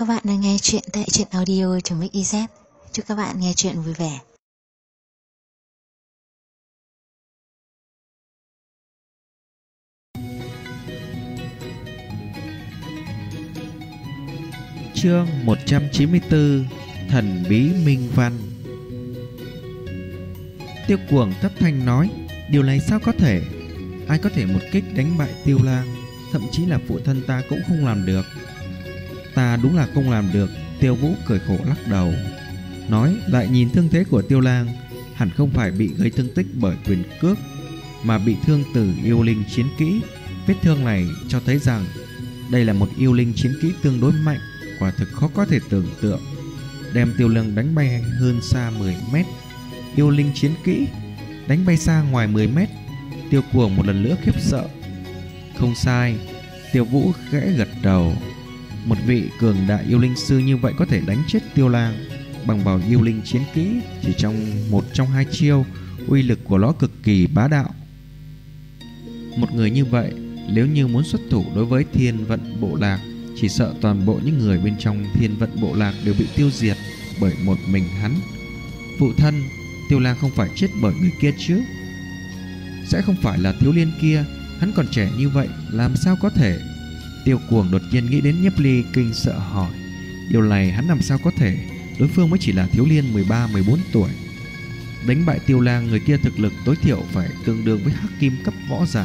Các bạn đang nghe chuyện tại truyện audio.mix.iz. Chúc các bạn nghe chuyện vui vẻ. Chương 194: Thần bí minh văn. Tiêu Cuồng thất thanh nói: điều này sao có thể? Ai có thể một kích đánh bại Tiêu Lang? Thậm chí là phụ thân ta cũng không làm được. Ta đúng là không làm được. Tiêu Vũ cười khổ lắc đầu, nói: lại nhìn thương thế của Tiêu Lang, hẳn không phải bị gây thương tích bởi quyền cước, mà bị thương từ yêu linh chiến kỹ. Vết thương này cho thấy rằng đây là một yêu linh chiến kỹ tương đối mạnh, quả thực khó có thể tưởng tượng. Đem Tiêu Lang đánh bay hơn xa 10 mét. Yêu linh chiến kỹ đánh bay xa ngoài 10 mét. Tiêu Cuồng một lần nữa khiếp sợ. Không sai, Tiêu Vũ khẽ gật đầu. Một vị cường đại yêu linh sư như vậy có thể đánh chết Tiêu Lang bằng vào yêu linh chiến kỹ chỉ trong một trong hai chiêu. Uy lực của nó cực kỳ bá đạo. Một người như vậy nếu như muốn xuất thủ đối với Thiên Vận Bộ Lạc, chỉ sợ toàn bộ những người bên trong Thiên Vận Bộ Lạc đều bị tiêu diệt bởi một mình hắn. Phụ thân, Tiêu Lang không phải chết bởi người kia chứ? Sẽ không phải là thiếu niên kia? Hắn còn trẻ như vậy, làm sao có thể? Tiêu Cuồng đột nhiên nghĩ đến Nhiếp Ly, kinh sợ hỏi: điều này hắn làm sao có thể? Đối phương mới chỉ là thiếu niên 13-14 tuổi. Đánh bại Tiêu Lang, người kia thực lực tối thiểu phải tương đương với hắc kim cấp võ giả.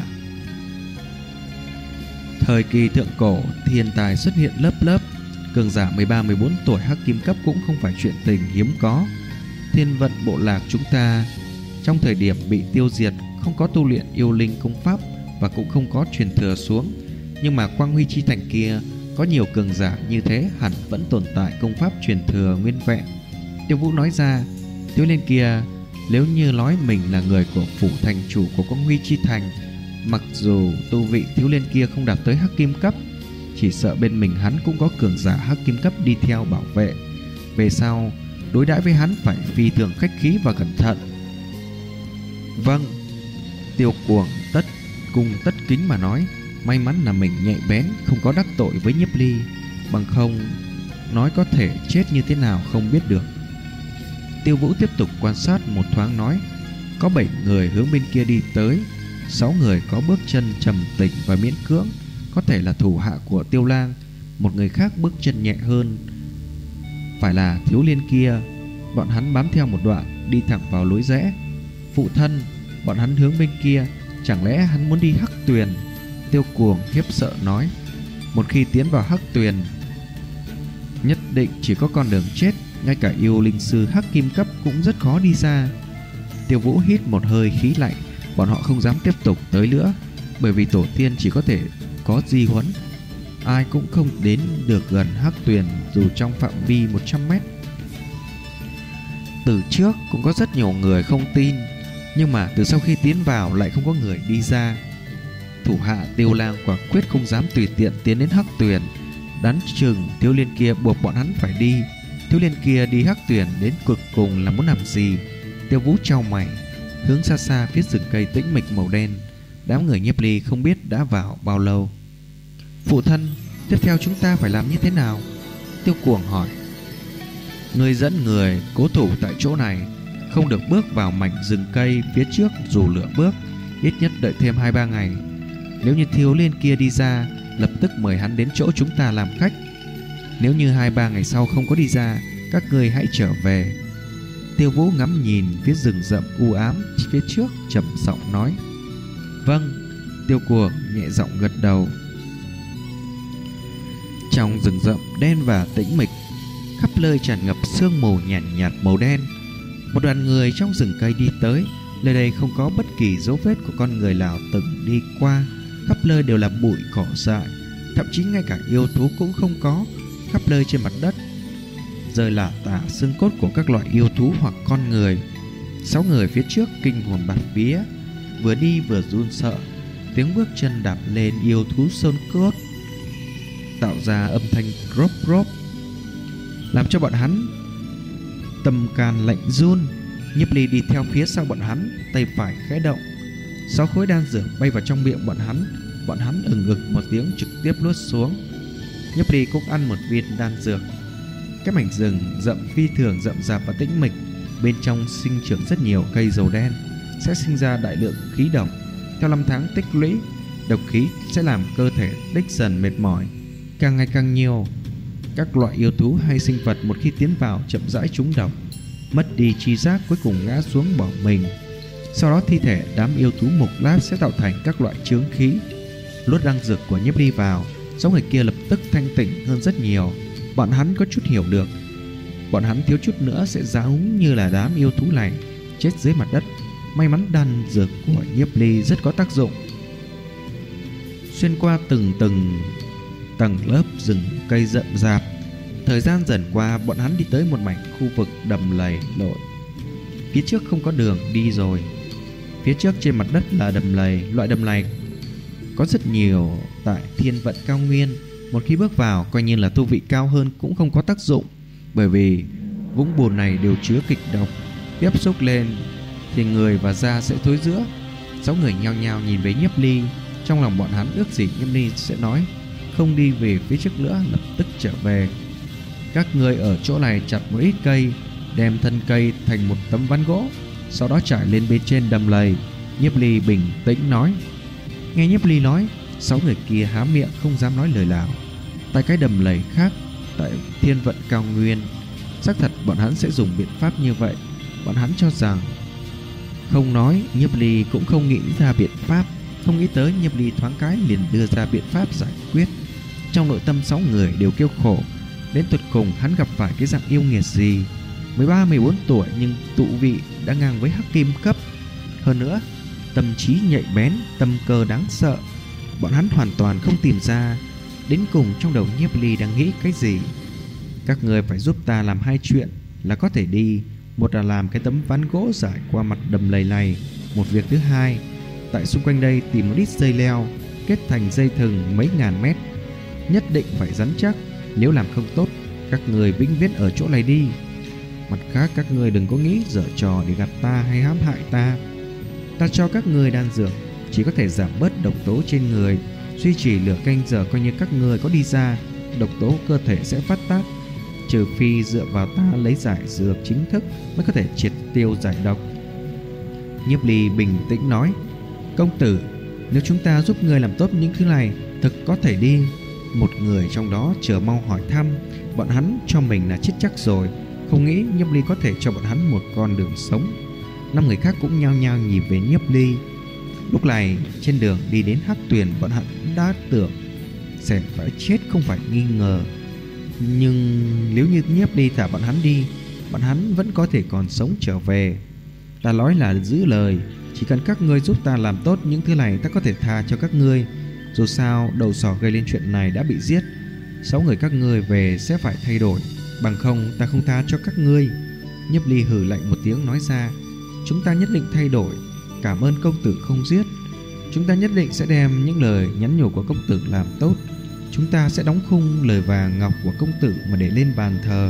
Thời kỳ thượng cổ, thiên tài xuất hiện lớp lớp. Cường giả 13-14 tuổi hắc kim cấp cũng không phải chuyện tình hiếm có. Thiên Vận Bộ Lạc chúng ta trong thời điểm bị tiêu diệt không có tu luyện yêu linh công pháp và cũng không có truyền thừa xuống. Nhưng mà Quang Huy Chi Thành kia có nhiều cường giả như thế, hẳn vẫn tồn tại công pháp truyền thừa nguyên vẹn. Tiêu Vũ nói ra: thiếu niên kia nếu như nói mình là người của phủ thành chủ của Quang Huy Chi Thành, mặc dù tu vị thiếu niên kia không đạt tới hắc kim cấp, chỉ sợ bên mình hắn cũng có cường giả hắc kim cấp đi theo bảo vệ. Về sau đối đãi với hắn phải phi thường khách khí và cẩn thận. Vâng. Tiêu Cuồng tất kính mà nói. May mắn là mình nhạy bén, không có đắc tội với Nhiếp Ly, bằng không nói có thể chết như thế nào không biết được. Tiêu Vũ tiếp tục quan sát một thoáng nói: có 7 người hướng bên kia đi tới. 6 người có bước chân trầm tĩnh và miễn cưỡng, có thể là thủ hạ của Tiêu Lang. Một người khác bước chân nhẹ hơn, phải là thiếu niên kia. Bọn hắn bám theo một đoạn, đi thẳng vào lối rẽ. Phụ thân, bọn hắn hướng bên kia, chẳng lẽ hắn muốn đi Hắc Tuyền? Tiêu Cuồng khiếp sợ nói: một khi tiến vào Hắc Tuyền, nhất định chỉ có con đường chết. Ngay cả yêu linh sư hắc kim cấp cũng rất khó đi xa. Tiêu Vũ hít một hơi khí lạnh. Bọn họ không dám tiếp tục tới nữa, bởi vì tổ tiên chỉ có thể có di huấn. Ai cũng không đến được gần Hắc Tuyền dù trong phạm vi 100 mét. Từ trước cũng có rất nhiều người không tin, nhưng mà từ sau khi tiến vào lại không có người đi ra. Thủ hạ Tiêu Lang quả quyết không dám tùy tiện tiến đến Hắc Tuyền. Đoán chừng thiếu niên kia buộc bọn hắn phải đi. Thiếu niên kia đi Hắc Tuyền đến cực cùng là muốn làm gì? Tiêu Vũ chau mày, hướng xa xa phía rừng cây tĩnh mịch màu đen. Đám người Nhiếp Ly không biết đã vào bao lâu. Phụ thân, tiếp theo chúng ta phải làm như thế nào? Tiêu Cuồng hỏi. Người dẫn người cố thủ tại chỗ này, không được bước vào mảnh rừng cây phía trước dù lửa bước. Ít nhất đợi thêm 2-3 ngày. Nếu như thiếu niên kia đi ra, lập tức mời hắn đến chỗ chúng ta làm khách. Nếu như 2-3 ngày sau không có đi ra, các ngươi hãy trở về. Tiêu Vũ ngắm nhìn phía rừng rậm u ám phía trước, trầm giọng nói. Vâng. Tiêu Cuồng nhẹ giọng gật đầu. Trong rừng rậm đen và tĩnh mịch, khắp nơi tràn ngập sương mù nhàn nhạt màu đen. Một đoàn người trong rừng cây đi tới. Nơi đây không có bất kỳ dấu vết của con người nào từng đi qua. Khắp nơi đều là bụi cỏ dại, thậm chí ngay cả yêu thú cũng không có. Khắp nơi trên mặt đất rơi là tả xương cốt của các loại yêu thú hoặc con người. 6 người phía trước kinh hồn bạt vía, vừa đi vừa run sợ. Tiếng bước chân đạp lên yêu thú sơn cốt tạo ra âm thanh rốp rốp, làm cho bọn hắn tâm can lạnh run. Nhiếp Ly đi theo phía sau bọn hắn, tay phải khẽ động, 6 khối đan dược bay vào trong miệng bọn hắn. Bọn hắn ừng ực một tiếng trực tiếp nuốt xuống. Nhiếp Ly cũng ăn một viên đan dược. Cái mảnh rừng rậm phi thường rậm rạp và tĩnh mịch, bên trong sinh trưởng rất nhiều cây dầu đen, sẽ sinh ra đại lượng khí độc. Theo năm tháng tích lũy, độc khí sẽ làm cơ thể đích dần mệt mỏi, càng ngày càng nhiều. Các loại yêu thú hay sinh vật một khi tiến vào chậm rãi trúng độc, mất đi tri giác, cuối cùng ngã xuống bỏ mình. Sau đó thi thể đám yêu thú mục lát sẽ tạo thành các loại chướng khí. Luốt đan dược của Nhiếp Ly vào, 6 người kia lập tức thanh tỉnh hơn rất nhiều. Bọn hắn có chút hiểu được, bọn hắn thiếu chút nữa sẽ giống như là đám yêu thú này, chết dưới mặt đất. May mắn đan dược của Nhiếp Ly rất có tác dụng. Xuyên qua từng tầng lớp rừng cây rậm rạp, thời gian dần qua, bọn hắn đi tới một mảnh khu vực đầm lầy lội. Phía trước không có đường đi rồi. Phía trước trên mặt đất là đầm lầy. Loại đầm lầy có rất nhiều tại Thiên Vận Cao Nguyên. Một khi bước vào, coi như là tu vị cao hơn cũng không có tác dụng, bởi vì vũng bùn này đều chứa kịch độc, tiếp xúc lên thì người và da sẽ thối rữa. 6 người nhao nhao nhìn về Nhiếp Ly. Trong lòng bọn hắn ước gì Nhiếp Ly sẽ nói không đi về phía trước nữa, lập tức trở về. Các người ở chỗ này chặt một ít cây, đem thân cây thành một tấm ván gỗ, sau đó trải lên bên trên đầm lầy. Nhiếp Ly bình tĩnh nói. Nghe Nhiếp Ly nói, 6 người kia há miệng không dám nói lời nào. Tại cái đầm lầy khác, tại Thiên Vận Cao Nguyên, xác thật bọn hắn sẽ dùng biện pháp như vậy. Bọn hắn cho rằng không nói, Nhiếp Ly cũng không nghĩ ra biện pháp. Không nghĩ tới, Nhiếp Ly thoáng cái liền đưa ra biện pháp giải quyết. Trong nội tâm 6 người đều kêu khổ. Đến tuyệt cùng hắn gặp phải cái dạng yêu nghiệt gì? 13-14 tuổi nhưng tụ vị đã ngang với hắc kim cấp. Hơn nữa, tâm trí nhạy bén, tâm cơ đáng sợ. Bọn hắn hoàn toàn không tìm ra đến cùng trong đầu Nhiếp Ly đang nghĩ cái gì. Các người phải giúp ta làm 2 chuyện là có thể đi. Một là làm cái tấm ván gỗ giải qua mặt đầm lầy này. Một việc thứ hai, tại xung quanh đây tìm một ít dây leo, kết thành dây thừng mấy ngàn mét, nhất định phải rắn chắc. Nếu làm không tốt, các người vĩnh viễn ở chỗ này đi. Mặt khác, các người đừng có nghĩ giở trò để gạt ta hay hãm hại ta. Ta cho các người đan dược chỉ có thể giảm bớt độc tố trên người, duy trì nửa canh giờ. Coi như các người có đi ra, độc tố cơ thể sẽ phát tác, trừ phi dựa vào ta lấy giải dược chính thức mới có thể triệt tiêu giải độc. Nhiếp Ly bình tĩnh nói. Công tử, nếu chúng ta giúp người làm tốt những thứ này, thực có thể đi. Một người trong đó chờ mau hỏi thăm. Bọn hắn cho mình là chết chắc rồi, không nghĩ Nhiếp Ly có thể cho bọn hắn một con đường sống. 5 người khác cũng nhao nhao nhìn về Nhiếp Ly. Lúc này trên đường đi đến Hắc Tuyền, bọn hắn đã tưởng sẽ phải chết không phải nghi ngờ. Nhưng nếu như Nhiếp Ly thả bọn hắn đi, bọn hắn vẫn có thể còn sống trở về. Ta nói là giữ lời, chỉ cần các ngươi giúp ta làm tốt những thứ này, ta có thể tha cho các ngươi. Dù sao đầu sỏ gây lên chuyện này đã bị giết, 6 người các ngươi về sẽ phải thay đổi, bằng không ta không tha cho các ngươi. Nhiếp Ly hừ lạnh một tiếng nói ra. Chúng ta nhất định thay đổi. Cảm ơn công tử không giết. Chúng ta nhất định sẽ đem những lời nhắn nhủ của công tử làm tốt. Chúng ta sẽ đóng khung lời vàng ngọc của công tử mà để lên bàn thờ.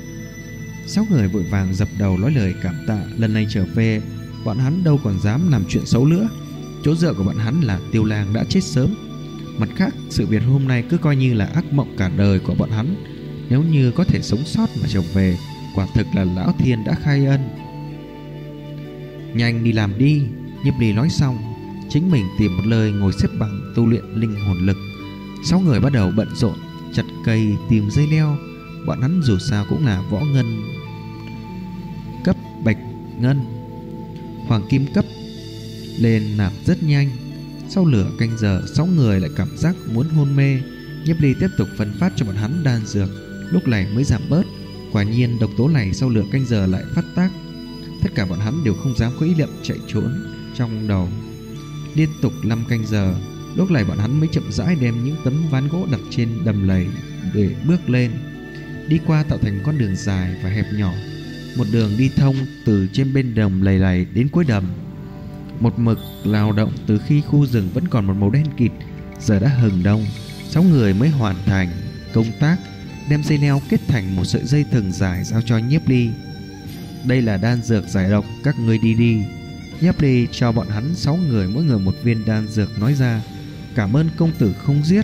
6 người vội vàng dập đầu nói lời cảm tạ. Lần này trở về, bọn hắn đâu còn dám làm chuyện xấu nữa. Chỗ dựa của bọn hắn là Tiêu Lang đã chết sớm. Mặt khác, sự việc hôm nay cứ coi như là ác mộng cả đời của bọn hắn. Nếu như có thể sống sót mà trở về, quả thực là Lão Thiên đã khai ân. Nhanh đi làm đi. Nhiếp Ly nói xong, chính mình tìm một nơi ngồi xếp bằng tu luyện linh hồn lực. 6 người bắt đầu bận rộn chặt cây, tìm dây leo. Bọn hắn dù sao cũng là võ ngân cấp, bạch ngân, hoàng kim cấp, lên nạp rất nhanh. Sau nửa canh giờ, 6 người lại cảm giác muốn hôn mê. Nhiếp Ly tiếp tục phân phát cho bọn hắn đan dược, lúc này mới giảm bớt. Quả nhiên độc tố này sau nửa canh giờ lại phát tác. Tất cả bọn hắn đều không dám có ý niệm chạy trốn trong đầu. Liên tục 5 canh giờ, lúc này bọn hắn mới chậm rãi đem những tấm ván gỗ đặt trên đầm lầy để bước lên. Đi qua tạo thành con đường dài và hẹp nhỏ, một đường đi thông từ trên bên đầm lầy này đến cuối đầm. Một mực lao động từ khi khu rừng vẫn còn một màu đen kịt, giờ đã hừng đông. 6 người mới hoàn thành công tác đem dây leo kết thành một sợi dây thừng dài giao cho Nhiếp Ly. Đây là đan dược giải độc, các ngươi đi đi. Nhiếp Ly cho bọn hắn 6 người mỗi người một viên đan dược, nói ra. Cảm ơn công tử không giết.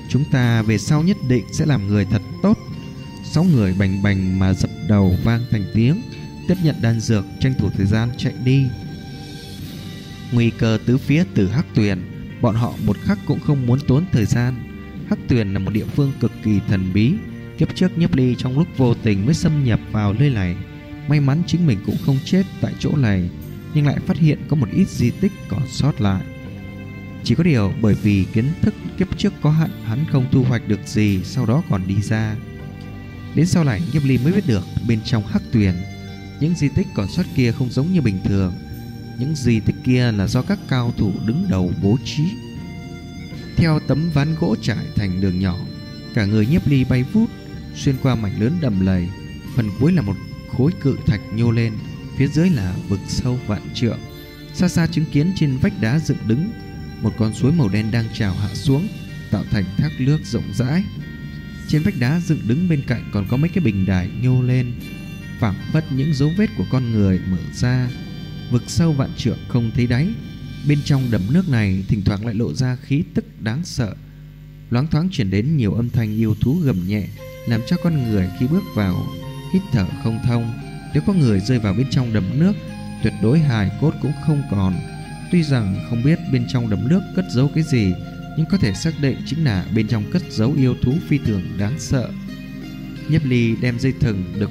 chúng ta về sau nhất định sẽ làm người thật tốt. 6 người bành bành mà dập đầu vang thành tiếng, tiếp nhận đan dược, tranh thủ thời gian chạy đi. Nguy cơ tứ phía từ Hắc Tuyền, bọn họ một khắc cũng không muốn tốn thời gian. Hắc Tuyền là một địa phương cực kỳ thần bí. Kiếp trước Nhiếp Ly trong lúc vô tình mới xâm nhập vào nơi này. May mắn chính mình cũng không chết tại chỗ này, nhưng lại phát hiện có một ít di tích còn sót lại. Chỉ có điều bởi vì kiến thức kiếp trước có hạn, hắn không thu hoạch được gì, sau đó còn đi ra. Đến sau này Nhiếp Ly mới biết được bên trong Hắc Tuyền, những di tích còn sót kia không giống như bình thường. Những di tích kia là do các cao thủ đứng đầu bố trí. Theo tấm ván gỗ trải thành đường nhỏ, cả người Nhiếp Ly bay vút xuyên qua mảnh lớn đầm lầy. Phần cuối là một khối cự thạch nhô lên, phía dưới là vực sâu vạn trượng. Xa xa chứng kiến trên vách đá dựng đứng một con suối màu đen đang trào hạ xuống, tạo thành thác nước rộng rãi. Trên vách đá dựng đứng bên cạnh còn có mấy cái bình đài nhô lên, phảng phất những dấu vết của con người mở ra. Vực sâu vạn trượng không thấy đáy. Bên trong đầm nước này thỉnh thoảng lại lộ ra khí tức đáng sợ. Loáng thoáng truyền đến nhiều âm thanh yêu thú gầm nhẹ, làm cho con người khi bước vào hít thở không thông. Nếu có người rơi vào bên trong đầm nước, tuyệt đối hài cốt cũng không còn. Tuy rằng không biết bên trong đầm nước cất giấu cái gì, nhưng có thể xác định chính là bên trong cất giấu yêu thú phi thường đáng sợ. Nhiếp Ly đem dây thừng được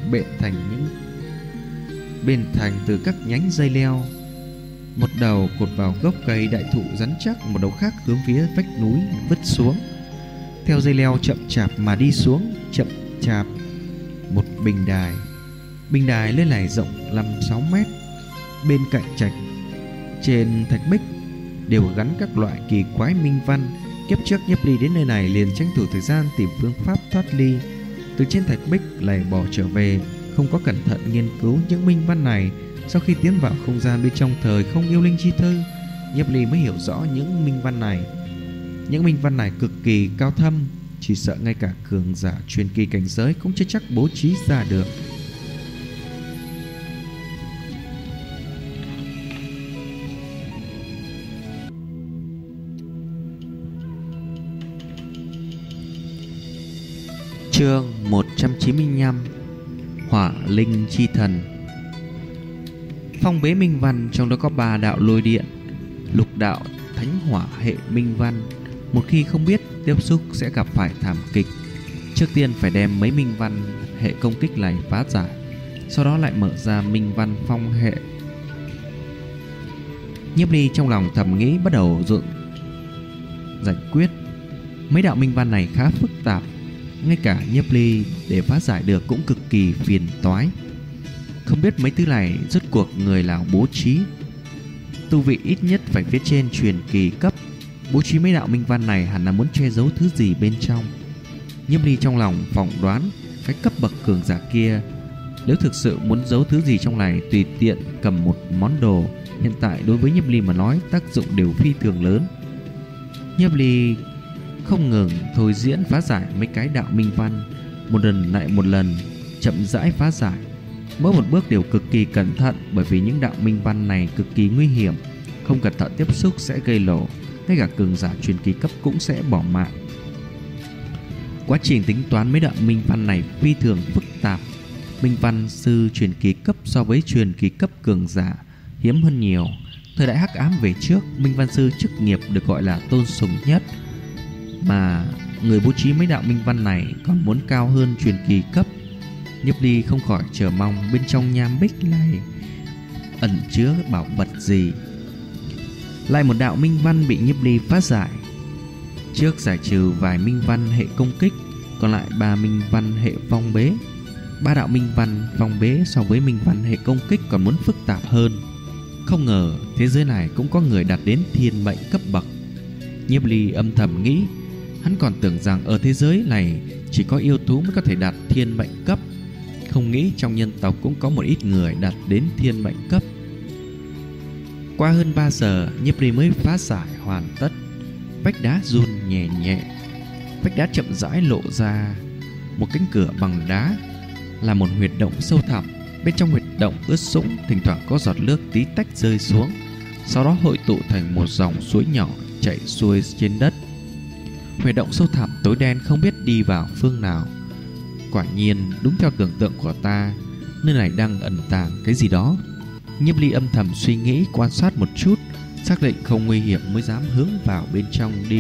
bện thành từ các nhánh dây leo, một đầu cột vào gốc cây đại thụ rắn chắc, một đầu khác hướng phía vách núi vứt xuống. Theo dây leo chậm chạp mà đi xuống, chậm chạp một bình đài lên này rộng 5-6 mét. Bên cạnh trạch trên thạch bích đều gắn các loại kỳ quái minh văn. Kiếp trước Nhiếp Ly đến nơi này liền tranh thủ thời gian tìm phương pháp thoát ly, từ trên thạch bích lại bỏ trở về, không có cẩn thận nghiên cứu những minh văn này. Sau khi tiến vào không gian bên trong thời không yêu linh chi thư, Nhiếp Ly mới hiểu rõ những minh văn này. Những minh văn này cực kỳ cao thâm, chỉ sợ ngay cả cường giả truyền kỳ cảnh giới cũng chưa chắc bố trí ra được. Chương 195: Hỏa linh chi thần. Phong bế minh văn trong đó có 3 đạo lôi điện, lục đạo thánh hỏa hệ minh văn. Một khi không biết tiếp xúc sẽ gặp phải thảm kịch. Trước tiên phải đem mấy minh văn hệ công kích này phá giải, sau đó lại mở ra minh văn phong hệ. Nhiếp Ly trong lòng thầm nghĩ, bắt đầu giải quyết. Mấy đạo minh văn này khá phức tạp, ngay cả Nhiếp Ly để phá giải được cũng cực kỳ phiền toái. Không biết mấy thứ này rốt cuộc người nào bố trí. Tu vị ít nhất phải phía trên truyền kỳ cấp. Bố trí mấy đạo minh văn này hẳn là muốn che giấu thứ gì bên trong. Nhiếp Ly trong lòng phỏng đoán cái cấp bậc cường giả kia nếu thực sự muốn giấu thứ gì trong này, tùy tiện cầm một món đồ, hiện tại đối với Nhiếp Ly mà nói tác dụng đều phi thường lớn. Nhiếp Ly không ngừng thôi diễn phá giải mấy cái đạo minh văn, một lần lại một lần chậm rãi phá giải. Mỗi một bước đều cực kỳ cẩn thận, bởi vì những đạo minh văn này cực kỳ nguy hiểm, không cẩn thận tiếp xúc sẽ gây lộ, ngay cả cường giả truyền kỳ cấp cũng sẽ bỏ mạng. Quá trình tính toán mấy đạo minh văn này phi thường phức tạp. Minh văn sư truyền kỳ cấp so với truyền kỳ cấp cường giả hiếm hơn nhiều. Thời đại hắc ám về trước, minh văn sư chức nghiệp được gọi là tôn sùng nhất, mà người bố trí mấy đạo minh văn này còn muốn cao hơn truyền kỳ cấp. Nhiếp Ly không khỏi chờ mong bên trong nham bích này ẩn chứa bảo vật gì. Lại một đạo minh văn bị Nhiếp Ly phá giải. Trước giải trừ vài minh văn hệ công kích, còn lại 3 minh văn hệ phong bế. 3 đạo minh văn phong bế so với minh văn hệ công kích còn muốn phức tạp hơn. Không ngờ thế giới này cũng có người đạt đến thiên mệnh cấp bậc. Nhiếp Ly âm thầm nghĩ, hắn còn tưởng rằng ở thế giới này chỉ có yêu thú mới có thể đạt thiên mệnh cấp, không nghĩ trong nhân tộc cũng có một ít người đạt đến thiên mệnh cấp. Qua hơn 3 giờ, Nhiếp Ly mới phá giải hoàn tất. Vách đá run nhẹ nhẹ, vách đá chậm rãi lộ ra một cánh cửa bằng đá, là một huyệt động sâu thẳm. Bên trong huyệt động ướt sũng, thỉnh thoảng có giọt nước tí tách rơi xuống, sau đó hội tụ thành một dòng suối nhỏ chảy xuôi trên đất. Huyệt động sâu thẳm tối đen không biết đi vào phương nào. Quả nhiên đúng theo tưởng tượng của ta, nơi này đang ẩn tàng cái gì đó. Nhiếp Ly âm thầm suy nghĩ, quan sát một chút, xác định không nguy hiểm mới dám hướng vào bên trong đi.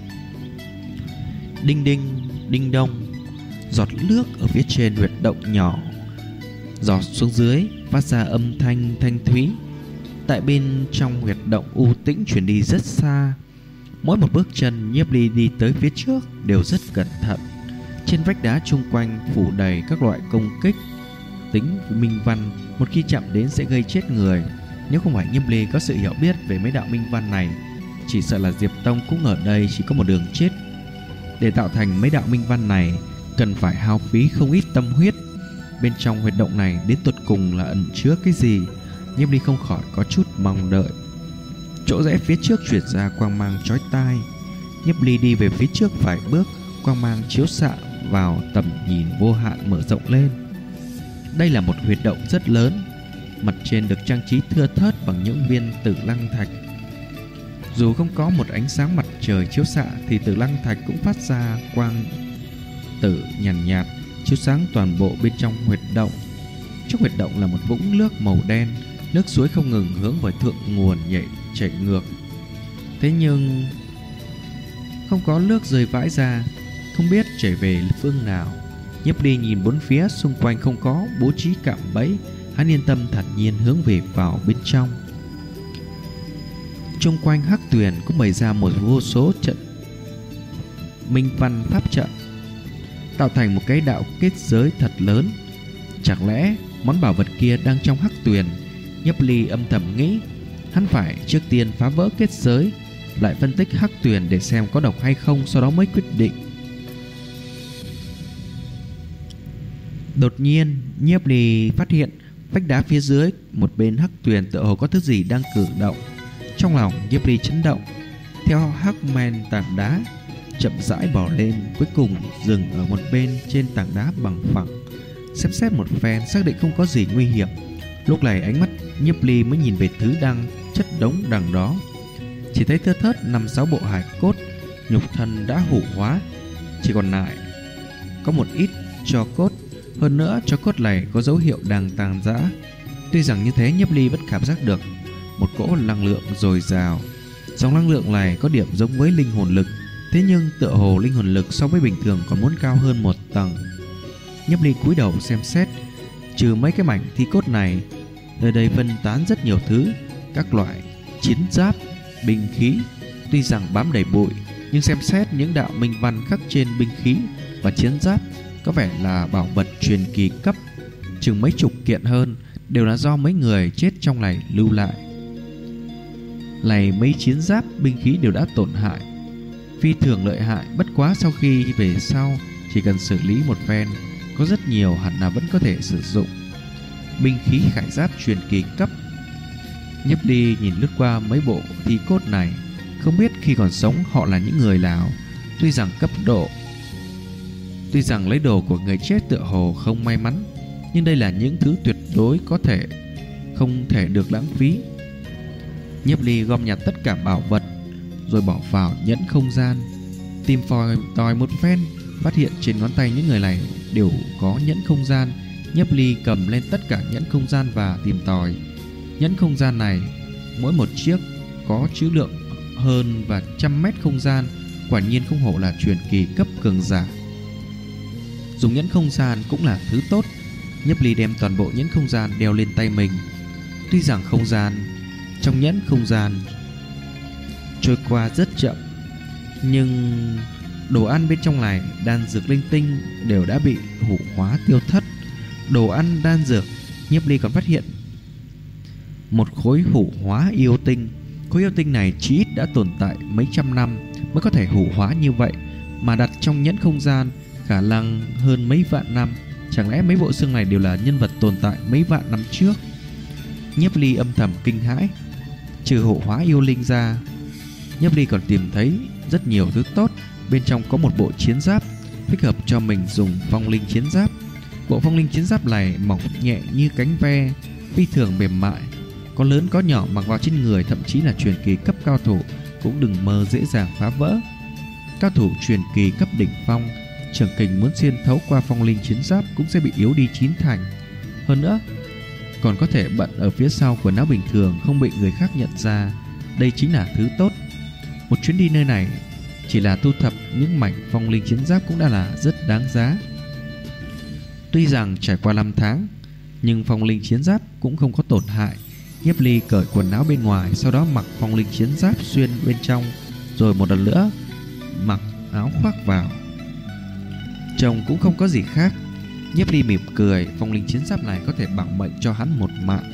Đinh đinh, đinh đông, giọt nước ở phía trên huyệt động nhỏ giọt xuống dưới, phát ra âm thanh thanh thúy. Tại bên trong huyệt động u tĩnh truyền đi rất xa. Mỗi một bước chân Nhiếp Ly đi tới phía trước đều rất cẩn thận. Trên vách đá chung quanh phủ đầy các loại công kích tính minh văn, một khi chạm đến sẽ gây chết người. Nếu không phải Nhiếp Ly có sự hiểu biết về mấy đạo minh văn này, chỉ sợ là Diệp Tông cũng ở đây chỉ có một đường chết. Để tạo thành mấy đạo minh văn này cần phải hao phí không ít tâm huyết. Bên trong huyệt động này đến tột cùng là ẩn chứa cái gì, Nhiếp Ly không khỏi có chút mong đợi. Chỗ rẽ phía trước chuyển ra quang mang chói tai. Nhiếp Ly đi về phía trước vài bước, quang mang chiếu xạ vào tầm nhìn vô hạn mở rộng lên. Đây là một huyệt động rất lớn, mặt trên được trang trí thưa thớt bằng những viên tử lăng thạch. Dù không có một ánh sáng mặt trời chiếu xạ thì tử lăng thạch cũng phát ra quang tử nhàn nhạt, chiếu sáng toàn bộ bên trong huyệt động. Trong huyệt động là một vũng nước màu đen, nước suối không ngừng hướng về thượng nguồn chảy ngược. Thế nhưng không có nước rơi vãi ra, không biết chảy về phương nào. Nhiếp Ly nhìn bốn phía xung quanh không có bố trí cạm bẫy, hắn yên tâm thản nhiên hướng về vào bên trong. Xung quanh hắc tuyền cũng bày ra một vô số trận minh văn pháp trận, tạo thành một cái đạo kết giới thật lớn. Chẳng lẽ món bảo vật kia đang trong hắc tuyền? Nhiếp Ly âm thầm nghĩ, hắn phải trước tiên phá vỡ kết giới, lại phân tích hắc tuyền để xem có độc hay không, sau đó mới quyết định. Đột nhiên Nhiếp Ly phát hiện vách đá phía dưới một bên hắc tuyền tựa hồ có thứ gì đang cử động. Trong lòng Nhiếp Ly chấn động, theo hắc men tảng đá chậm rãi bò lên, cuối cùng dừng ở một bên trên tảng đá bằng phẳng. Xem xét một phen xác định không có gì nguy hiểm, lúc này ánh mắt Nhiếp Ly mới nhìn về thứ đang chất đống đằng đó. Chỉ thấy thưa thớt 5-6 bộ hài cốt, nhục thân đã hủ hóa, chỉ còn lại có một ít tro cốt. Hơn nữa tro cốt này có dấu hiệu đang tàn rã. Tuy rằng như thế, Nhiếp Ly vẫn cảm giác được một cỗ năng lượng dồi dào. Dòng năng lượng này có điểm giống với linh hồn lực, thế nhưng tựa hồ linh hồn lực so với bình thường còn muốn cao hơn một tầng. Nhiếp Ly cúi đầu xem xét, trừ mấy cái mảnh thi cốt này, nơi đây phân tán rất nhiều thứ, các loại chiến giáp, binh khí. Tuy rằng bám đầy bụi, nhưng xem xét những đạo minh văn khắc trên binh khí và chiến giáp có vẻ là bảo vật truyền kỳ cấp, chừng mấy chục kiện hơn, đều là do mấy người chết trong này lưu lại. Này mấy chiến giáp, binh khí đều đã tổn hại, phi thường lợi hại. Bất quá sau khi về sau chỉ cần xử lý một phen, có rất nhiều hẳn là vẫn có thể sử dụng. Binh khí khải giáp truyền kỳ cấp. Nhiếp Ly nhìn lướt qua mấy bộ thi cốt này, không biết khi còn sống họ là những người nào. Tuy rằng lấy đồ của người chết tựa hồ không may mắn, nhưng đây là những thứ tuyệt đối không thể được lãng phí. Nhiếp Ly gom nhặt tất cả bảo vật rồi bỏ vào nhẫn không gian, tìm tòi một phen, phát hiện trên ngón tay những người này đều có nhẫn không gian. Nhiếp Ly cầm lên tất cả nhẫn không gian và tìm tòi. Nhẫn không gian này mỗi một chiếc có trữ lượng hơn và 100 mét không gian, quả nhiên không hổ là truyền kỳ cấp cường giả. Dùng nhẫn không gian cũng là thứ tốt. Nhiếp Ly đem toàn bộ nhẫn không gian đeo lên tay mình. Tuy rằng trong nhẫn không gian trôi qua rất chậm, nhưng đồ ăn bên trong này, đan dược linh tinh đều đã bị hủ hóa tiêu thất. Đồ ăn, đan dược, Nhiếp Ly còn phát hiện một khối hủ hóa yêu tinh. Khối yêu tinh này chí ít đã tồn tại mấy trăm năm mới có thể hủ hóa như vậy, mà đặt trong nhẫn không gian khả năng hơn mấy vạn năm. Chẳng lẽ mấy bộ xương này đều là nhân vật tồn tại mấy vạn năm trước? Nhiếp Ly âm thầm kinh hãi. Trừ hủ hóa yêu linh ra, Nhiếp Ly còn tìm thấy rất nhiều thứ tốt. Bên trong có một bộ chiến giáp thích hợp cho mình dùng, phong linh chiến giáp. Bộ phong linh chiến giáp này mỏng nhẹ như cánh ve, phi thường mềm mại, có lớn có nhỏ, mặc vào trên người thậm chí là truyền kỳ cấp cao thủ cũng đừng mơ dễ dàng phá vỡ. Cao thủ truyền kỳ cấp đỉnh phong, trưởng kình muốn xuyên thấu qua phong linh chiến giáp cũng sẽ bị yếu đi chín thành. Hơn nữa còn có thể bận ở phía sau quần áo bình thường, không bị người khác nhận ra. Đây chính là thứ tốt. Một chuyến đi nơi này chỉ là thu thập những mảnh phong linh chiến giáp cũng đã là rất đáng giá. Tuy rằng trải qua 5 tháng, nhưng phong linh chiến giáp cũng không có tổn hại. Nhiếp Ly cởi quần áo bên ngoài, sau đó mặc phong linh chiến giáp xuyên bên trong, rồi một lần nữa mặc áo khoác vào. Trông cũng không có gì khác. Nhiếp Ly mỉm cười, phong linh chiến giáp này có thể bảo mệnh cho hắn một mạng.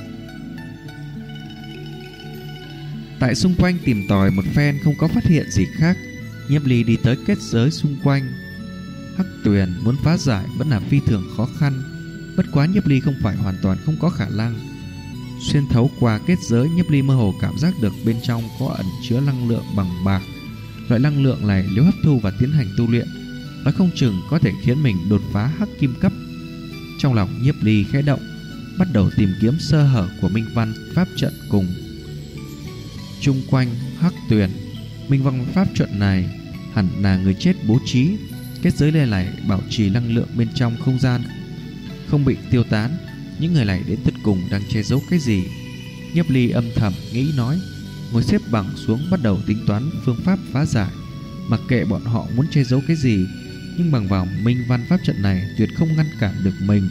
Tại xung quanh tìm tòi một phen không có phát hiện gì khác, Nhiếp Ly đi tới kết giới xung quanh. Hắc Tuyền muốn phá giải vẫn là phi thường khó khăn. Bất quá Nhiếp Ly không phải hoàn toàn không có khả năng. Xuyên thấu qua kết giới, Nhiếp Ly mơ hồ cảm giác được bên trong có ẩn chứa năng lượng bằng bạc. Loại năng lượng này nếu hấp thu và tiến hành tu luyện, nói không chừng có thể khiến mình đột phá hắc kim cấp. Trong lòng Nhiếp Ly khẽ động, bắt đầu tìm kiếm sơ hở của Minh Văn pháp trận cùng chung quanh Hắc Tuyền. Minh Văn pháp trận này hẳn là người chết bố trí. Kết giới này bảo trì năng lượng bên trong không gian không bị tiêu tán. Những người này đến tận cùng đang che giấu cái gì? Nhiếp Ly âm thầm nghĩ nói, ngồi xếp bằng xuống bắt đầu tính toán phương pháp phá giải. Mặc kệ bọn họ muốn che giấu cái gì, nhưng bằng vào Minh Văn pháp trận này tuyệt không ngăn cản được mình.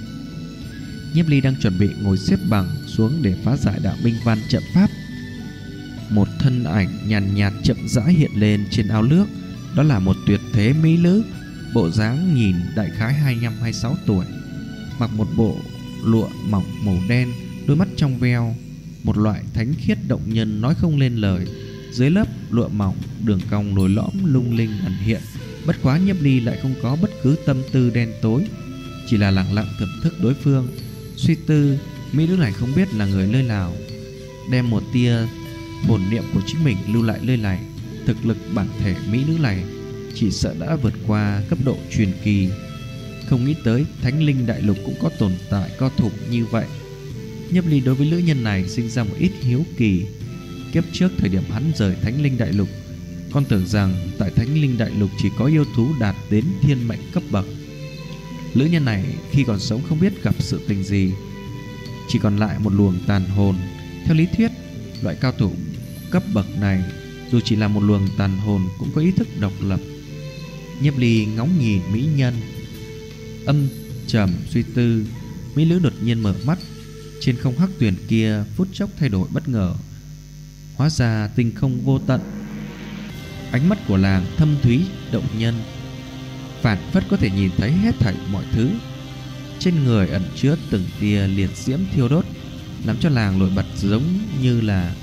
Nhiếp Ly đang chuẩn bị ngồi xếp bằng xuống để phá giải đạo Minh Văn trận pháp. Một thân ảnh nhàn nhạt chậm rãi hiện lên trên ao nước. Đó là một tuyệt thế mỹ nữ, bộ dáng nhìn đại khái 25-26 tuổi, mặc một bộ lụa mỏng màu đen, đôi mắt trong veo, một loại thánh khiết động nhân nói không lên lời. Dưới lớp lụa mỏng, đường cong lồi lõm lung linh ẩn hiện. Bất quá Nhiếp Ly lại không có bất cứ tâm tư đen tối, chỉ là lặng lặng thưởng thức đối phương. Suy tư, mỹ nữ này không biết là người nơi nào, đem một tia hồn niệm của chính mình lưu lại nơi này. Thực lực bản thể mỹ nữ này chỉ sợ đã vượt qua cấp độ truyền kỳ. Không nghĩ tới Thánh Linh Đại Lục cũng có tồn tại cao thủ như vậy. Nhiếp Ly đối với nữ nhân này sinh ra một ít hiếu kỳ. Kiếp trước thời điểm hắn rời Thánh Linh Đại Lục, con tưởng rằng tại Thánh Linh Đại Lục chỉ có yêu thú đạt đến thiên mệnh cấp bậc. Nữ nhân này khi còn sống không biết gặp sự tình gì, chỉ còn lại một luồng tàn hồn. Theo lý thuyết, loại cao thủ cấp bậc này dù chỉ là một luồng tàn hồn cũng có ý thức độc lập. Nhiếp Ly ngóng nhìn mỹ nhân, âm trầm suy tư. Mỹ nữ đột nhiên mở mắt. Trên không Hắc Tuyền kia phút chốc thay đổi bất ngờ, hóa ra tinh không vô tận. Ánh mắt của nàng thâm thúy động nhân, phản phất có thể nhìn thấy hết thảy mọi thứ. Trên người ẩn chứa từng tia liệt diễm thiêu đốt, làm cho nàng nổi bật giống như là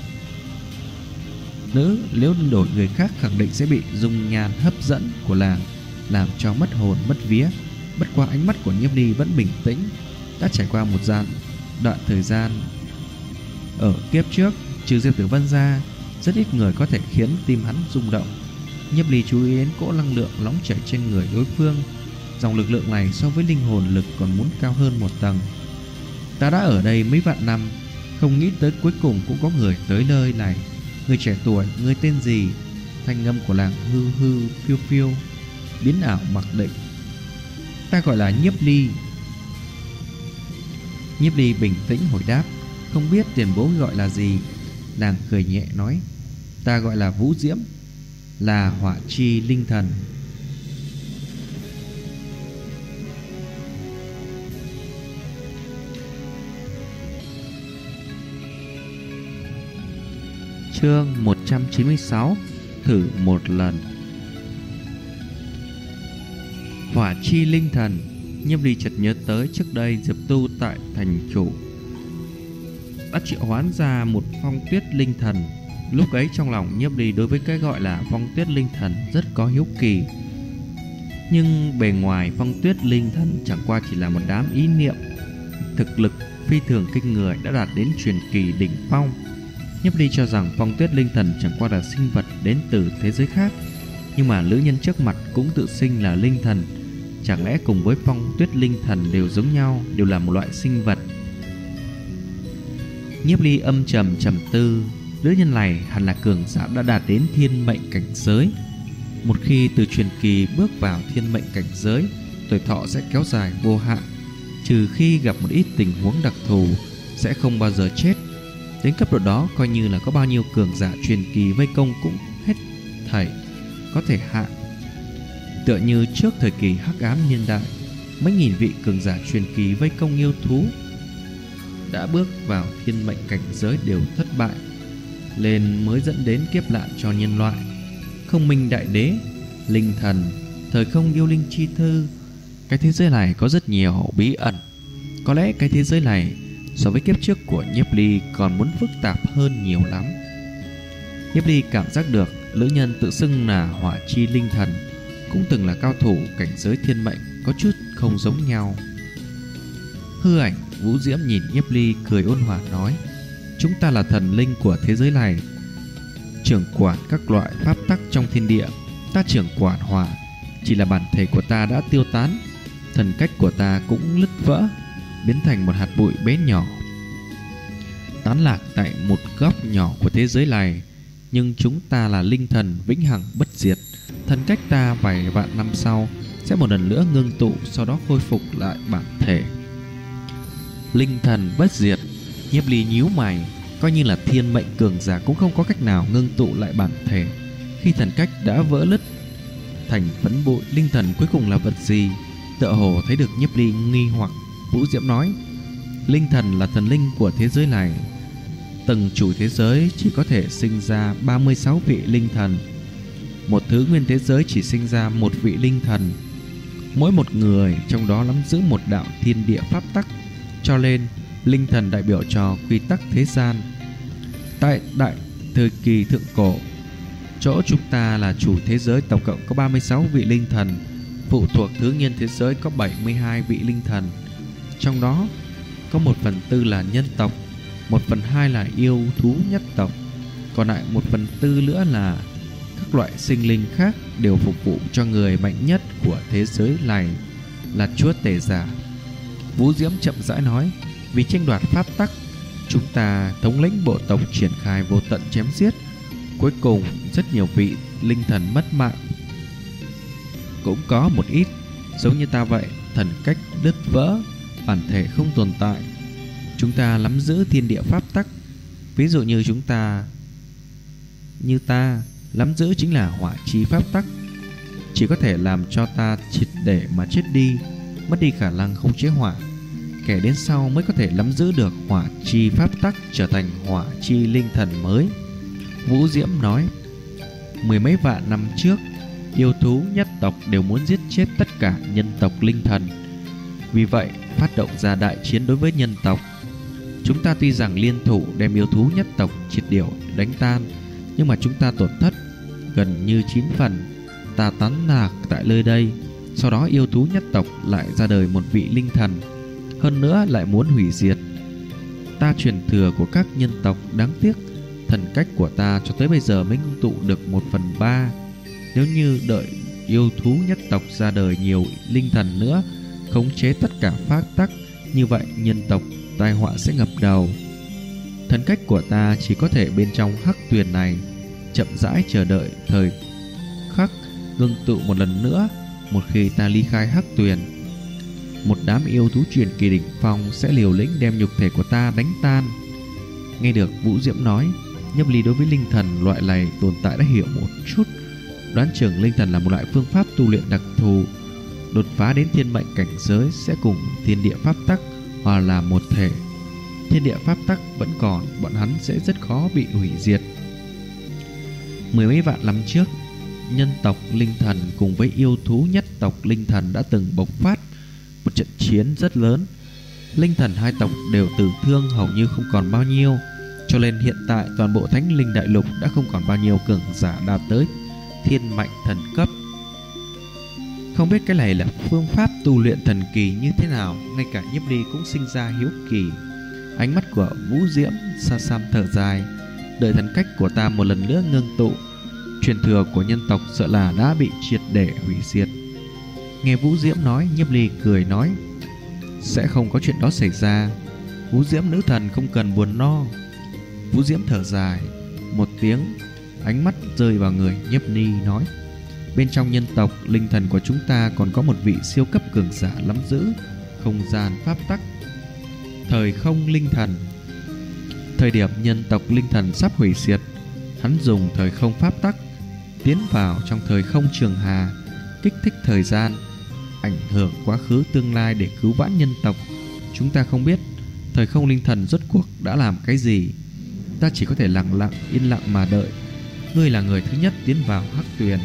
nữ. Nếu đổi người khác khẳng định sẽ bị dung nhan hấp dẫn của nàng làm cho mất hồn mất vía. Bất qua ánh mắt của Nhiếp Ly vẫn bình tĩnh. Đã trải qua một đoạn thời gian ở kiếp trước, trừ Diệp Tử Văn ra, rất ít người có thể khiến tim hắn rung động. Nhiếp Ly chú ý đến cỗ năng lượng nóng chảy trên người đối phương. Dòng lực lượng này so với linh hồn lực còn muốn cao hơn một tầng. Ta đã ở đây mấy vạn năm, không nghĩ tới cuối cùng cũng có người tới nơi này. Người trẻ tuổi, người tên gì? Thanh âm của nàng hư hư phiêu phiêu, biến ảo mặc định. Ta gọi là Nhiếp Ly. Nhiếp Ly bình tĩnh hồi đáp, không biết tiền bối gọi là gì. Nàng cười nhẹ nói, ta gọi là Vũ Diễm, là hỏa chi linh thần. Chương 196, thử một lần. Hỏa chi linh thần. Nhiếp Ly chợt nhớ tới trước đây Diệp Tu tại thành chủ đã triệu hoán ra một phong tuyết linh thần. Lúc ấy trong lòng Nhiếp Ly đối với cái gọi là phong tuyết linh thần rất có hiếu kỳ. Nhưng bề ngoài phong tuyết linh thần chẳng qua chỉ là một đám ý niệm. Thực lực phi thường kinh người, đã đạt đến truyền kỳ đỉnh phong. Nhiếp Ly cho rằng phong tuyết linh thần chẳng qua là sinh vật đến từ thế giới khác. Nhưng mà nữ nhân trước mặt cũng tự xưng là linh thần. Chẳng lẽ cùng với phong tuyết linh thần đều giống nhau, đều là một loại sinh vật? Nhiếp Ly âm trầm trầm tư, nữ nhân này hẳn là cường giả đã đạt đến thiên mệnh cảnh giới. Một khi từ truyền kỳ bước vào thiên mệnh cảnh giới, tuổi thọ sẽ kéo dài vô hạn, trừ khi gặp một ít tình huống đặc thù, sẽ không bao giờ chết. Đến cấp độ đó, coi như là có bao nhiêu cường giả truyền kỳ vây công cũng hết thảy có thể hạ. Tựa như trước thời kỳ hắc ám niên đại, mấy nghìn vị cường giả truyền kỳ vây công yêu thú đã bước vào thiên mệnh cảnh giới đều thất bại, nên mới dẫn đến kiếp nạn cho nhân loại. Không minh đại đế, linh thần, thời không yêu linh chi thư. Cái thế giới này có rất nhiều bí ẩn. Có lẽ cái thế giới này so với kiếp trước của Nhiếp Ly còn muốn phức tạp hơn nhiều lắm. Nhiếp Ly cảm giác được nữ nhân tự xưng là Hỏa Chi Linh Thần cũng từng là cao thủ cảnh giới thiên mệnh, có chút không giống nhau. Hư ảnh Vũ Diễm nhìn Nhiếp Ly cười ôn hòa nói: chúng ta là thần linh của thế giới này, trưởng quản các loại pháp tắc trong thiên địa. Ta trưởng quản hỏa, chỉ là bản thể của ta đã tiêu tán, thần cách của ta cũng nứt vỡ, biến thành một hạt bụi bé nhỏ, tán lạc tại một góc nhỏ của thế giới này. Nhưng chúng ta là linh thần vĩnh hằng bất diệt, thần cách ta vài vạn năm sau sẽ một lần nữa ngưng tụ, sau đó khôi phục lại bản thể. Linh thần bất diệt. Nhiếp Ly nhíu mày, coi như là thiên mệnh cường giả cũng không có cách nào ngưng tụ lại bản thể. Khi thần cách đã vỡ lứt thành phấn bụi, linh thần cuối cùng là vật gì? Tựa hồ thấy được Nhiếp Ly nghi hoặc, Vũ Diễm nói: linh thần là thần linh của thế giới này. Từng chủ thế giới chỉ có thể sinh ra 36 vị linh thần. Một thứ nguyên thế giới chỉ sinh ra một vị linh thần. Mỗi một người trong đó nắm giữ một đạo thiên địa pháp tắc, cho nên linh thần đại biểu cho quy tắc thế gian. Tại đại thời kỳ thượng cổ, chỗ chúng ta là chủ thế giới tổng cộng có 36 vị linh thần. Phụ thuộc thứ nguyên thế giới có 72 vị linh thần. Trong đó có 1/4 là nhân tộc, 1/2 là yêu thú nhất tộc, còn lại 1/4 nữa là các loại sinh linh khác, đều phục vụ cho người mạnh nhất của thế giới này là chúa tể giả. Vũ Diễm chậm rãi nói: vì tranh đoạt pháp tắc, chúng ta thống lĩnh bộ tộc triển khai vô tận chém giết, cuối cùng rất nhiều vị linh thần mất mạng. Cũng có một ít giống như ta vậy, thần cách đứt vỡ, bản thể không tồn tại. Chúng ta nắm giữ thiên địa pháp tắc. Ví dụ như ta nắm giữ chính là hỏa chi pháp tắc, chỉ có thể làm cho ta triệt để mà chết đi, mất đi khả năng khống chế hỏa. Kẻ đến sau mới có thể nắm giữ được hỏa chi pháp tắc, trở thành hỏa chi linh thần mới. Vũ Diễm nói: mười mấy vạn năm trước, yêu thú nhất tộc đều muốn giết chết tất cả nhân tộc linh thần, vì vậy phát động ra đại chiến đối với nhân tộc. Chúng ta tuy rằng liên thủ đem yêu thú nhất tộc triệt điểu đánh tan, nhưng mà chúng ta tổn thất gần như 9 phần. Ta tán lạc tại nơi đây. Sau đó yêu thú nhất tộc lại ra đời một vị linh thần, hơn nữa lại muốn hủy diệt ta truyền thừa của các nhân tộc. Đáng tiếc thần cách của ta cho tới bây giờ mới ngưng tụ được 1/3. Nếu như đợi yêu thú nhất tộc ra đời nhiều linh thần nữa, khống chế tất cả pháp tắc, như vậy nhân tộc tai họa sẽ ngập đầu. Thần cách của ta chỉ có thể bên trong hắc tuyền này chậm rãi chờ đợi thời khắc ngưng tụ một lần nữa. Một khi ta ly khai hắc tuyền, một đám yêu thú truyền kỳ đỉnh phong sẽ liều lĩnh đem nhục thể của ta đánh tan. Nghe được Vũ Diễm nói, Nhiếp Ly đối với linh thần loại này tồn tại đã hiểu một chút. Đoán chừng linh thần là một loại phương pháp tu luyện đặc thù, đột phá đến thiên mệnh cảnh giới sẽ cùng thiên địa pháp tắc hòa làm một thể. Thiên địa pháp tắc vẫn còn, bọn hắn sẽ rất khó bị hủy diệt. Mười mấy vạn năm trước, nhân tộc linh thần cùng với yêu thú nhất tộc linh thần đã từng bộc phát một trận chiến rất lớn. Linh thần hai tộc đều tử thương hầu như không còn bao nhiêu, cho nên hiện tại toàn bộ Thánh Linh Đại Lục đã không còn bao nhiêu cường giả đạt tới thiên mệnh thần cấp. Không biết cái này là phương pháp tu luyện thần kỳ như thế nào, ngay cả Nhiếp Ly cũng sinh ra hiếu kỳ. Ánh mắt của Vũ Diễm xa xăm thở dài: đợi thần cách của ta một lần nữa ngưng tụ, truyền thừa của nhân tộc sợ là đã bị triệt để hủy diệt. Nghe Vũ Diễm nói, Nhiếp Ly cười nói: sẽ không có chuyện đó xảy ra. Vũ Diễm nữ thần không cần buồn lo. Vũ Diễm thở dài một tiếng, ánh mắt rơi vào người Nhiếp Ly nói: Bên trong nhân tộc linh thần của chúng ta còn có một vị siêu cấp cường giả nắm giữ không gian pháp tắc, thời không linh thần. Thời điểm nhân tộc linh thần sắp hủy diệt, hắn dùng thời không pháp tắc tiến vào trong thời không trường hà, kích thích thời gian, ảnh hưởng quá khứ tương lai để cứu vãn nhân tộc. Chúng ta không biết thời không linh thần rốt cuộc đã làm cái gì. Ta chỉ có thể lặng lặng yên lặng mà đợi. Ngươi là người thứ nhất tiến vào Hắc Tuyền.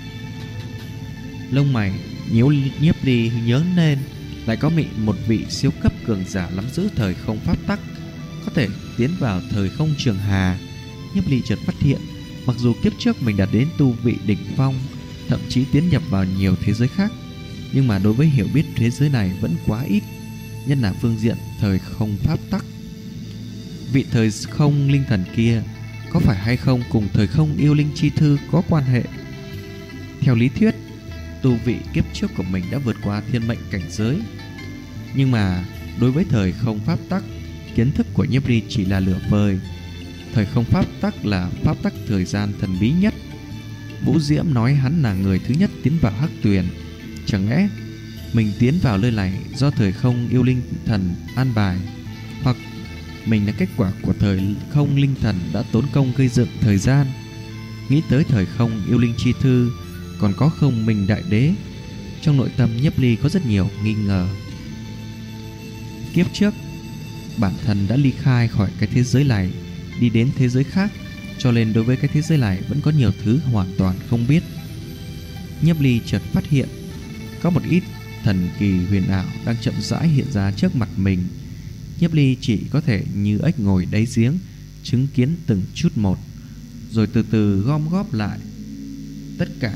Lông mày Nhiếp Ly nhớ lên, lại có một vị siêu cấp cường giả nắm giữ thời không pháp tắc, có thể tiến vào thời không trường hà. Nhiếp Ly chợt phát hiện, mặc dù kiếp trước mình đạt đến tu vị đỉnh phong, thậm chí tiến nhập vào nhiều thế giới khác, nhưng mà đối với hiểu biết thế giới này vẫn quá ít, nhất là phương diện thời không pháp tắc. Vị thời không linh thần kia có phải hay không cùng thời không yêu linh chi thư có quan hệ? Theo lý thuyết, tu vị kiếp trước của mình đã vượt qua thiên mệnh cảnh giới, nhưng mà đối với thời không pháp tắc, kiến thức của Nhiếp Ly chỉ là lửa vời. Thời không pháp tắc là pháp tắc thời gian thần bí nhất. Vũ Diễm nói hắn là người thứ nhất tiến vào Hắc Tuyền. Chẳng lẽ mình tiến vào nơi này do thời không yêu linh thần an bài, hoặc mình là kết quả của thời không linh thần đã tốn công gây dựng thời gian? Nghĩ tới thời không yêu linh chi thư, còn có không minh đại đế, trong nội tâm Nhiếp Ly có rất nhiều nghi ngờ. Kiếp trước bản thân đã ly khai khỏi cái thế giới này, đi đến thế giới khác, cho nên đối với cái thế giới này vẫn có nhiều thứ hoàn toàn không biết. Nhiếp Ly chợt phát hiện có một ít thần kỳ huyền ảo đang chậm rãi hiện ra trước mặt mình. Nhiếp Ly chỉ có thể như ếch ngồi đáy giếng, chứng kiến từng chút một, rồi từ từ gom góp lại. Tất cả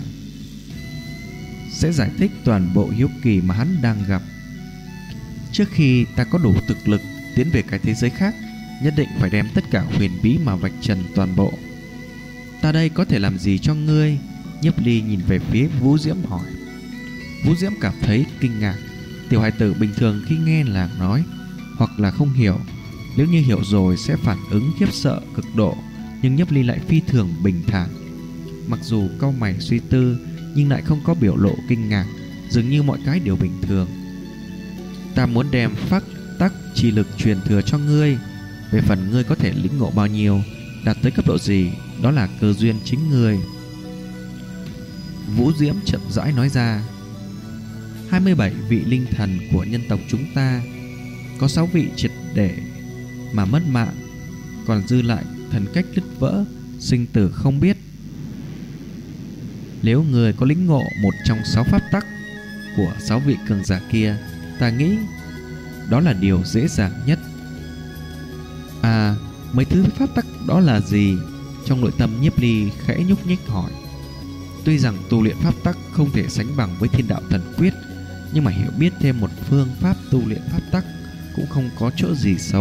sẽ giải thích toàn bộ hiếu kỳ mà hắn đang gặp. Trước khi ta có đủ thực lực tiến về cái thế giới khác, nhất định phải đem tất cả huyền bí mà vạch trần toàn bộ. Ta đây có thể làm gì cho ngươi? Nhiếp Ly nhìn về phía Vũ Diễm hỏi. Vũ Diễm cảm thấy kinh ngạc. Tiểu hài tử bình thường khi nghe làng nói hoặc là không hiểu, nếu như hiểu rồi sẽ phản ứng khiếp sợ cực độ, nhưng Nhiếp Ly lại phi thường bình thản. Mặc dù cau mày suy tư, nhưng lại không có biểu lộ kinh ngạc, dường như mọi cái đều bình thường. Ta muốn đem pháp tắc chi lực truyền thừa cho ngươi. Về phần ngươi có thể lĩnh ngộ bao nhiêu, đạt tới cấp độ gì, đó là cơ duyên chính ngươi. Vũ Diễm chậm rãi nói ra. 27 vị linh thần của nhân tộc chúng ta, có 6 vị triệt để mà mất mạng, còn dư lại thần cách đứt vỡ, sinh tử không biết. Nếu người có lĩnh ngộ một trong 6 pháp tắc của 6 vị cường giả kia, ta nghĩ đó là điều dễ dàng nhất. À, mấy thứ pháp tắc đó là gì? Trong nội tâm Nhiếp Ly khẽ nhúc nhích hỏi. Tuy rằng tu luyện pháp tắc không thể sánh bằng với Thiên Đạo Thần Quyết, nhưng mà hiểu biết thêm một phương pháp tu luyện pháp tắc cũng không có chỗ gì xấu.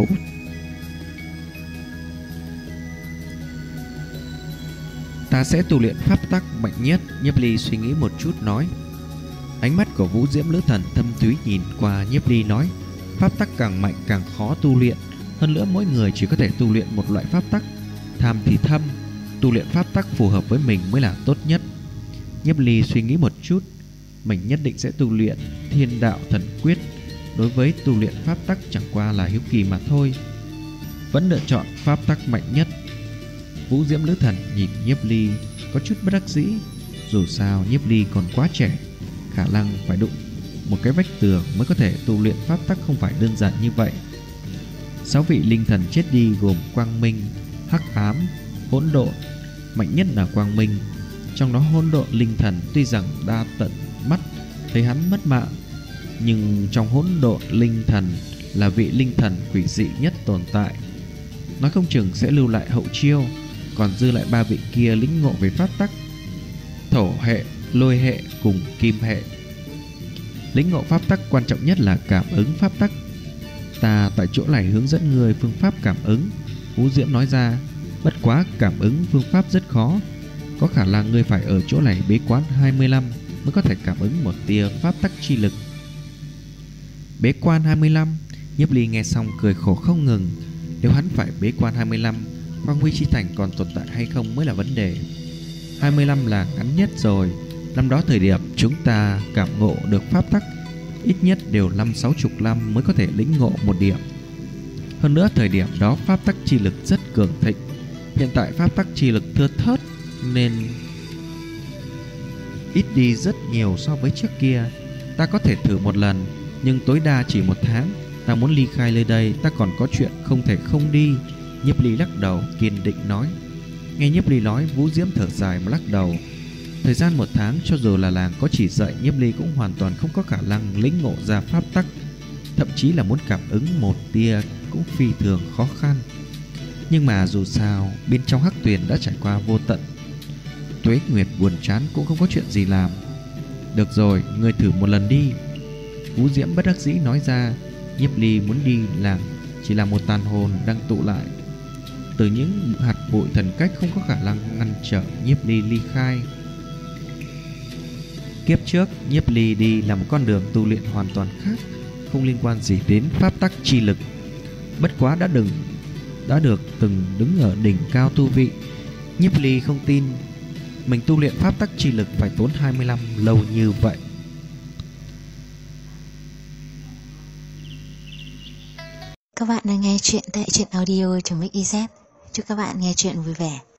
Ta sẽ tu luyện pháp tắc mạnh nhất. Nhiếp Ly suy nghĩ một chút nói. Ánh mắt của Vũ Diễm Lữ Thần thâm thúy nhìn qua Nhiếp Ly nói. Pháp tắc càng mạnh càng khó tu luyện, hơn nữa mỗi người chỉ có thể tu luyện một loại pháp tắc. Tham thì thâm, tu luyện pháp tắc phù hợp với mình mới là tốt nhất. Nhiếp Ly suy nghĩ một chút, mình nhất định sẽ tu luyện Thiên Đạo Thần Quyết. Đối với tu luyện pháp tắc chẳng qua là hiếu kỳ mà thôi, vẫn lựa chọn pháp tắc mạnh nhất. Vũ Diễm Lữ Thần nhìn Nhiếp Ly có chút bất đắc dĩ. Dù sao Nhiếp Ly còn quá trẻ, khả năng phải đụng một cái vách tường mới có thể tu luyện pháp tắc không phải đơn giản như vậy. 6 vị linh thần chết đi gồm Quang Minh, Hắc Ám, Hỗn Độn. Mạnh nhất là Quang Minh. Trong đó Hỗn Độn linh thần tuy rằng đa tận mắt thấy hắn mất mạng, nhưng trong Hỗn Độn linh thần là vị linh thần quỷ dị nhất tồn tại, nói không chừng sẽ lưu lại hậu chiêu. Còn dư lại 3 vị kia lĩnh ngộ về pháp tắc thổ hệ, lôi hệ cùng kim hệ. Lĩnh ngộ pháp tắc quan trọng nhất là cảm ứng pháp tắc. Ta tại chỗ này hướng dẫn người phương pháp cảm ứng. Vũ Diễm nói ra. Bất quá cảm ứng phương pháp rất khó, có khả năng ngươi phải ở chỗ này bế quan 25 mới có thể cảm ứng một tia pháp tắc chi lực. Bế quan 25? Nhiếp Ly nghe xong cười khổ không ngừng. Nếu hắn phải bế quan 25, Quang Huy Chi Thành còn tồn tại hay không mới là vấn đề. 25 là ngắn nhất rồi, Năm đó thời điểm chúng ta cảm ngộ được pháp tắc ít nhất đều 50-60 năm mới có thể lĩnh ngộ một điểm. Hơn nữa thời điểm đó pháp tắc chi lực rất cường thịnh. Hiện tại pháp tắc chi lực thưa thớt nên ít đi rất nhiều so với trước kia. Ta có thể thử một lần, nhưng tối đa chỉ 1 tháng. Ta muốn ly khai nơi đây, ta còn có chuyện không thể không đi. Nhiếp Ly lắc đầu kiên định nói. Nghe Nhiếp Ly nói, Vũ Diễm thở dài mà lắc đầu. Thời gian 1 tháng cho dù là làng có chỉ dạy, Nhiếp Ly cũng hoàn toàn không có khả năng lĩnh ngộ ra pháp tắc. Thậm chí là muốn cảm ứng một tia cũng phi thường khó khăn. Nhưng mà dù sao, bên trong Hắc Tuyền đã trải qua vô tận tuế nguyệt buồn chán cũng không có chuyện gì làm. Được rồi, ngươi thử một lần đi. Vũ Diễm bất đắc dĩ nói ra. Nhiếp Ly muốn đi làng chỉ là một tàn hồn đang tụ lại từ những hạt bụi thần cách, không có khả năng ngăn trở Nhiếp Ly ly khai. Kiếp trước Nhiếp Ly đi là một con đường tu luyện hoàn toàn khác, không liên quan gì đến pháp tắc chi lực. Bất quá đã được từng đứng ở đỉnh cao tu vị. Nhiếp Ly không tin mình tu luyện pháp tắc chi lực phải tốn 20 năm lâu như vậy. Các bạn đang nghe chuyện tại truyện audio.mix.iz. Chúc các bạn nghe chuyện vui vẻ.